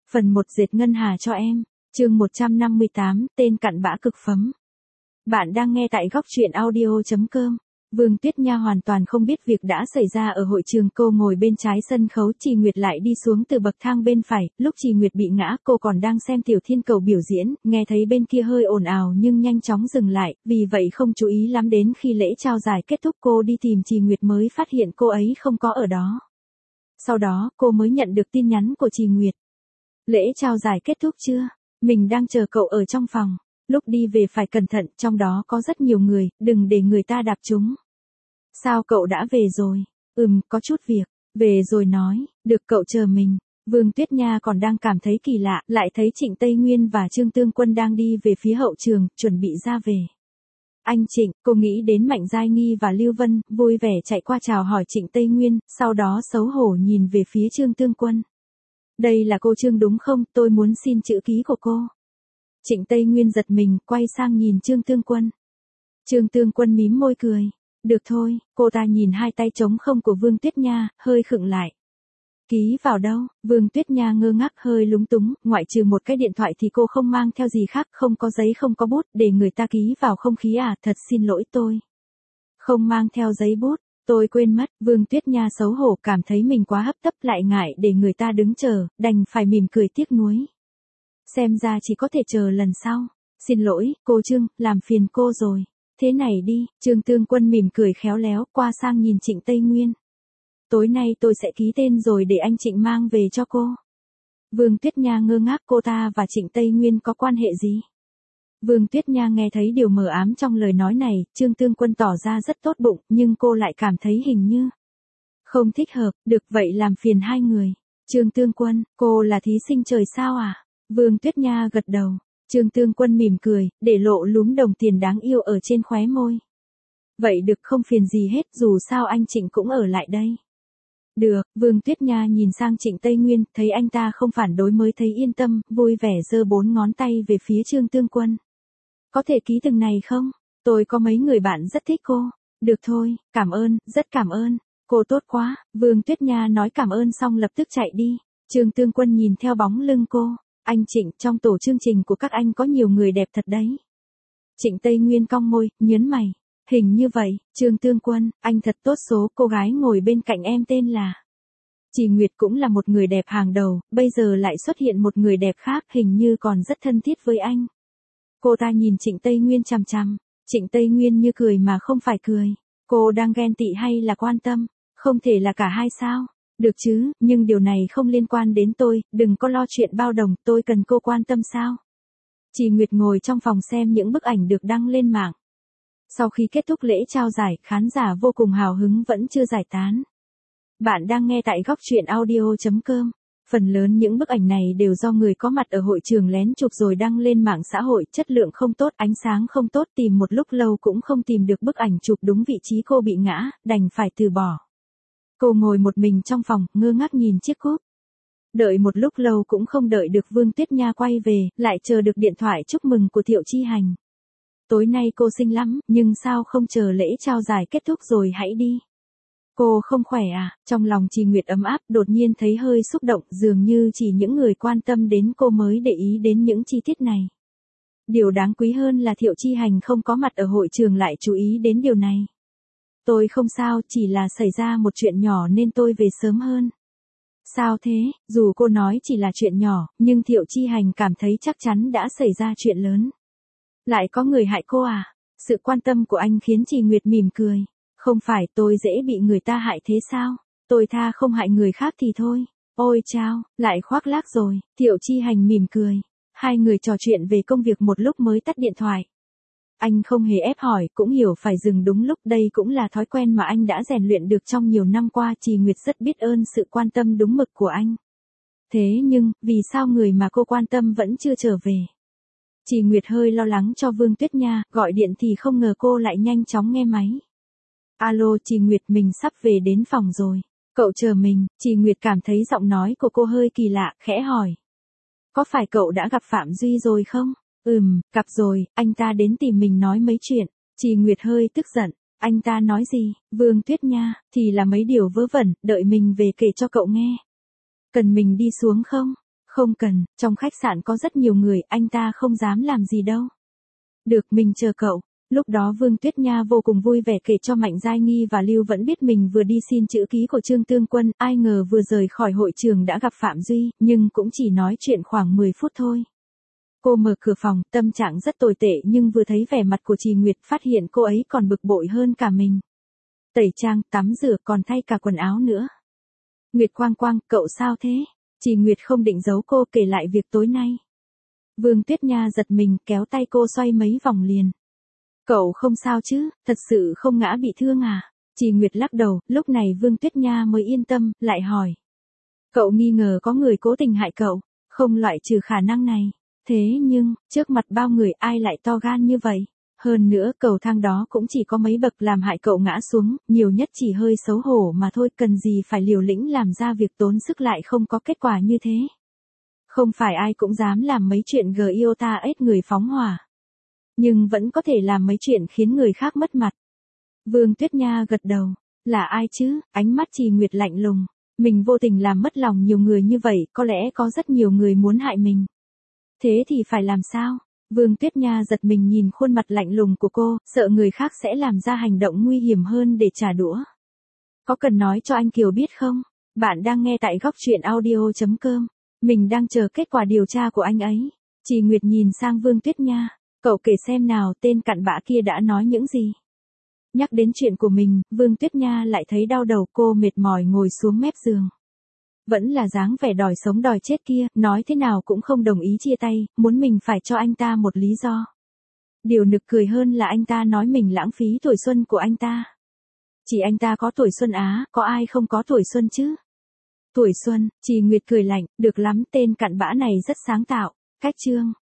Phần 1 dệt ngân hà cho em. Chương 158, tên cặn bã cực phẩm. Bạn đang nghe tại góc truyện audio.com. Vương Tuyết Nha hoàn toàn không biết việc đã xảy ra ở hội trường. Cô ngồi bên trái sân khấu, Trì Nguyệt lại đi xuống từ bậc thang bên phải. Lúc Trì Nguyệt bị ngã, cô còn đang xem Tiểu Thiên Cầu biểu diễn, nghe thấy bên kia hơi ồn ào nhưng nhanh chóng dừng lại, vì vậy không chú ý lắm. Đến khi lễ trao giải kết thúc, cô đi tìm Trì Nguyệt mới phát hiện cô ấy không có ở đó. Sau đó, cô mới nhận được tin nhắn của Trì Nguyệt. Lễ trao giải kết thúc chưa? Mình đang chờ cậu ở trong phòng. Lúc đi về phải cẩn thận, trong đó có rất nhiều người, đừng để người ta đạp trúng. Sao cậu đã về rồi? Có chút việc. Về rồi nói, được cậu chờ mình. Vương Tuyết Nha còn đang cảm thấy kỳ lạ, lại thấy Trịnh Tây Nguyên và Trương Tương Quân đang đi về phía hậu trường, chuẩn bị ra về. Anh Trịnh, cô nghĩ đến Mạnh Giai Nghi và Lưu Vân, vui vẻ chạy qua chào hỏi Trịnh Tây Nguyên, sau đó xấu hổ nhìn về phía Trương Tương Quân. Đây là cô Trương đúng không? Tôi muốn xin chữ ký của cô. Trịnh Tây Nguyên giật mình, quay sang nhìn Trương Tương Quân. Trương Tương Quân mím môi cười. Được thôi, cô ta nhìn hai tay trống không của Vương Tuyết Nha, hơi khựng lại. Ký vào đâu? Vương Tuyết Nha ngơ ngác hơi lúng túng, ngoại trừ một cái điện thoại thì cô không mang theo gì khác, không có giấy không có bút, để người ta ký vào không khí à? Thật xin lỗi tôi. Không mang theo giấy bút. Tôi quên mất. Vương Tuyết Nha xấu hổ, cảm thấy mình quá hấp tấp, lại ngại để người ta đứng chờ, đành phải mỉm cười tiếc nuối. Xem ra chỉ có thể chờ lần sau. Xin lỗi, cô Trương, làm phiền cô rồi. Thế này đi, Trương Tương Quân mỉm cười khéo léo, qua sang nhìn Trịnh Tây Nguyên. Tối nay tôi sẽ ký tên rồi để anh Trịnh mang về cho cô. Vương Tuyết Nha ngơ ngác, cô ta và Trịnh Tây Nguyên có quan hệ gì? Vương Tuyết Nha nghe thấy điều mờ ám trong lời nói này, Trương Tương Quân tỏ ra rất tốt bụng, nhưng cô lại cảm thấy hình như không thích hợp. Được vậy, làm phiền hai người. Trương Tương Quân, cô là thí sinh trời sao à? Vương Tuyết Nha gật đầu. Trương Tương Quân mỉm cười, để lộ lúm đồng tiền đáng yêu ở trên khóe môi. Vậy được, không phiền gì hết, dù sao anh Trịnh cũng ở lại đây. Được. Vương Tuyết Nha nhìn sang Trịnh Tây Nguyên, thấy anh ta không phản đối mới thấy yên tâm, vui vẻ giơ 4 ngón tay về phía Trương Tương Quân. Có thể ký từng này không? Tôi có mấy người bạn rất thích cô. Được thôi, cảm ơn, rất cảm ơn. Cô tốt quá. Vương Tuyết Nha nói cảm ơn xong lập tức chạy đi. Trương Tương Quân nhìn theo bóng lưng cô. Anh Trịnh, trong tổ chương trình của các anh có nhiều người đẹp thật đấy. Trịnh Tây Nguyên cong môi, nhớn mày. Hình như vậy. Trương Tương Quân, anh thật tốt số. Cô gái ngồi bên cạnh em tên là Trì Nguyệt, cũng là một người đẹp hàng đầu, bây giờ lại xuất hiện một người đẹp khác, hình như còn rất thân thiết với anh. Cô ta nhìn Trịnh Tây Nguyên chằm chằm. Trịnh Tây Nguyên như cười mà không phải cười. Cô đang ghen tị hay là quan tâm? Không thể là cả hai sao? Được chứ, nhưng điều này không liên quan đến tôi, đừng có lo chuyện bao đồng, tôi cần cô quan tâm sao? Trì Nguyệt ngồi trong phòng xem những bức ảnh được đăng lên mạng. Sau khi kết thúc lễ trao giải, khán giả vô cùng hào hứng vẫn chưa giải tán. Bạn đang nghe tại góc truyện audio.com. Phần lớn những bức ảnh này đều do người có mặt ở hội trường lén chụp rồi đăng lên mạng xã hội, chất lượng không tốt, ánh sáng không tốt, tìm một lúc lâu cũng không tìm được bức ảnh chụp đúng vị trí cô bị ngã, đành phải từ bỏ. Cô ngồi một mình trong phòng, ngơ ngác nhìn chiếc cúp. Đợi một lúc lâu cũng không đợi được Vương Tuyết Nha quay về, lại chờ được điện thoại chúc mừng của Thiệu Chi Hành. Tối nay cô xinh lắm, nhưng sao không chờ lễ trao giải kết thúc rồi hãy đi? Cô không khỏe à? Trong lòng Trì Nguyệt ấm áp, đột nhiên thấy hơi xúc động, dường như chỉ những người quan tâm đến cô mới để ý đến những chi tiết này. Điều đáng quý hơn là Thiệu Chi Hành không có mặt ở hội trường lại chú ý đến điều này. Tôi không sao, chỉ là xảy ra một chuyện nhỏ nên tôi về sớm hơn. Sao thế? Dù cô nói chỉ là chuyện nhỏ, nhưng Thiệu Chi Hành cảm thấy chắc chắn đã xảy ra chuyện lớn. Lại có người hại cô à? Sự quan tâm của anh khiến Trì Nguyệt mỉm cười. Không phải, tôi dễ bị người ta hại thế sao? Tôi tha không hại người khác thì thôi. Ôi chao, lại khoác lác rồi. Thiệu Chi Hành mỉm cười. Hai người trò chuyện về công việc một lúc mới tắt điện thoại. Anh không hề ép hỏi, cũng hiểu phải dừng đúng lúc, đây cũng là thói quen mà anh đã rèn luyện được trong nhiều năm qua. Trì Nguyệt rất biết ơn sự quan tâm đúng mực của anh. Thế nhưng, vì sao người mà cô quan tâm vẫn chưa trở về? Trì Nguyệt hơi lo lắng cho Vương Tuyết Nha, gọi điện thì không ngờ cô lại nhanh chóng nghe máy. Alo Trì Nguyệt, mình sắp về đến phòng rồi. Cậu chờ mình. Trì Nguyệt cảm thấy giọng nói của cô hơi kỳ lạ, khẽ hỏi. Có phải cậu đã gặp Phạm Duy rồi không? Gặp rồi, anh ta đến tìm mình nói mấy chuyện. Trì Nguyệt hơi tức giận. Anh ta nói gì? Vương Tuyết Nha, thì là mấy điều vớ vẩn, đợi mình về kể cho cậu nghe. Cần mình đi xuống không? Không cần, trong khách sạn có rất nhiều người, anh ta không dám làm gì đâu. Được, mình chờ cậu. Lúc đó Vương Tuyết Nha vô cùng vui vẻ kể cho Mạnh Giai Nghi và Lưu Vẫn biết mình vừa đi xin chữ ký của Trương Tương Quân, ai ngờ vừa rời khỏi hội trường đã gặp Phạm Duy, nhưng cũng chỉ nói chuyện khoảng 10 phút thôi. Cô mở cửa phòng, tâm trạng rất tồi tệ nhưng vừa thấy vẻ mặt của Trì Nguyệt phát hiện cô ấy còn bực bội hơn cả mình. Tẩy trang, tắm rửa còn thay cả quần áo nữa. Nguyệt Quang Quang, cậu sao thế? Trì Nguyệt không định giấu cô kể lại việc tối nay. Vương Tuyết Nha giật mình kéo tay cô xoay mấy vòng liền. Cậu không sao chứ, thật sự không ngã bị thương à? Trì Nguyệt lắc đầu, lúc này Vương Tuyết Nha mới yên tâm, lại hỏi. Cậu nghi ngờ có người cố tình hại cậu, không loại trừ khả năng này. Thế nhưng, trước mặt bao người ai lại to gan như vậy? Hơn nữa cầu thang đó cũng chỉ có mấy bậc làm hại cậu ngã xuống, nhiều nhất chỉ hơi xấu hổ mà thôi, cần gì phải liều lĩnh làm ra việc tốn sức lại không có kết quả như thế. Không phải ai cũng dám làm mấy chuyện iota ếch người phóng hỏa. Nhưng vẫn có thể làm mấy chuyện khiến người khác mất mặt. Vương Tuyết Nha gật đầu. Là ai chứ? Ánh mắt Trì Nguyệt lạnh lùng. Mình vô tình làm mất lòng nhiều người như vậy, có lẽ có rất nhiều người muốn hại mình. Thế thì phải làm sao? Vương Tuyết Nha giật mình nhìn khuôn mặt lạnh lùng của cô, sợ người khác sẽ làm ra hành động nguy hiểm hơn để trả đũa. Có cần nói cho anh Kiều biết không? Bạn đang nghe tại góc truyện audio.com. Mình đang chờ kết quả điều tra của anh ấy. Trì Nguyệt nhìn sang Vương Tuyết Nha. Cậu kể xem nào, tên cặn bã kia đã nói những gì? Nhắc đến chuyện của mình, Vương Tuyết Nha lại thấy đau đầu, cô mệt mỏi ngồi xuống mép giường. Vẫn là dáng vẻ đòi sống đòi chết kia, nói thế nào cũng không đồng ý chia tay, muốn mình phải cho anh ta một lý do. Điều nực cười hơn là anh ta nói mình lãng phí tuổi xuân của anh ta. Chỉ anh ta có tuổi xuân á, có ai không có tuổi xuân chứ? Tuổi xuân, Trì Nguyệt cười lạnh, được lắm, tên cặn bã này rất sáng tạo. Cách chương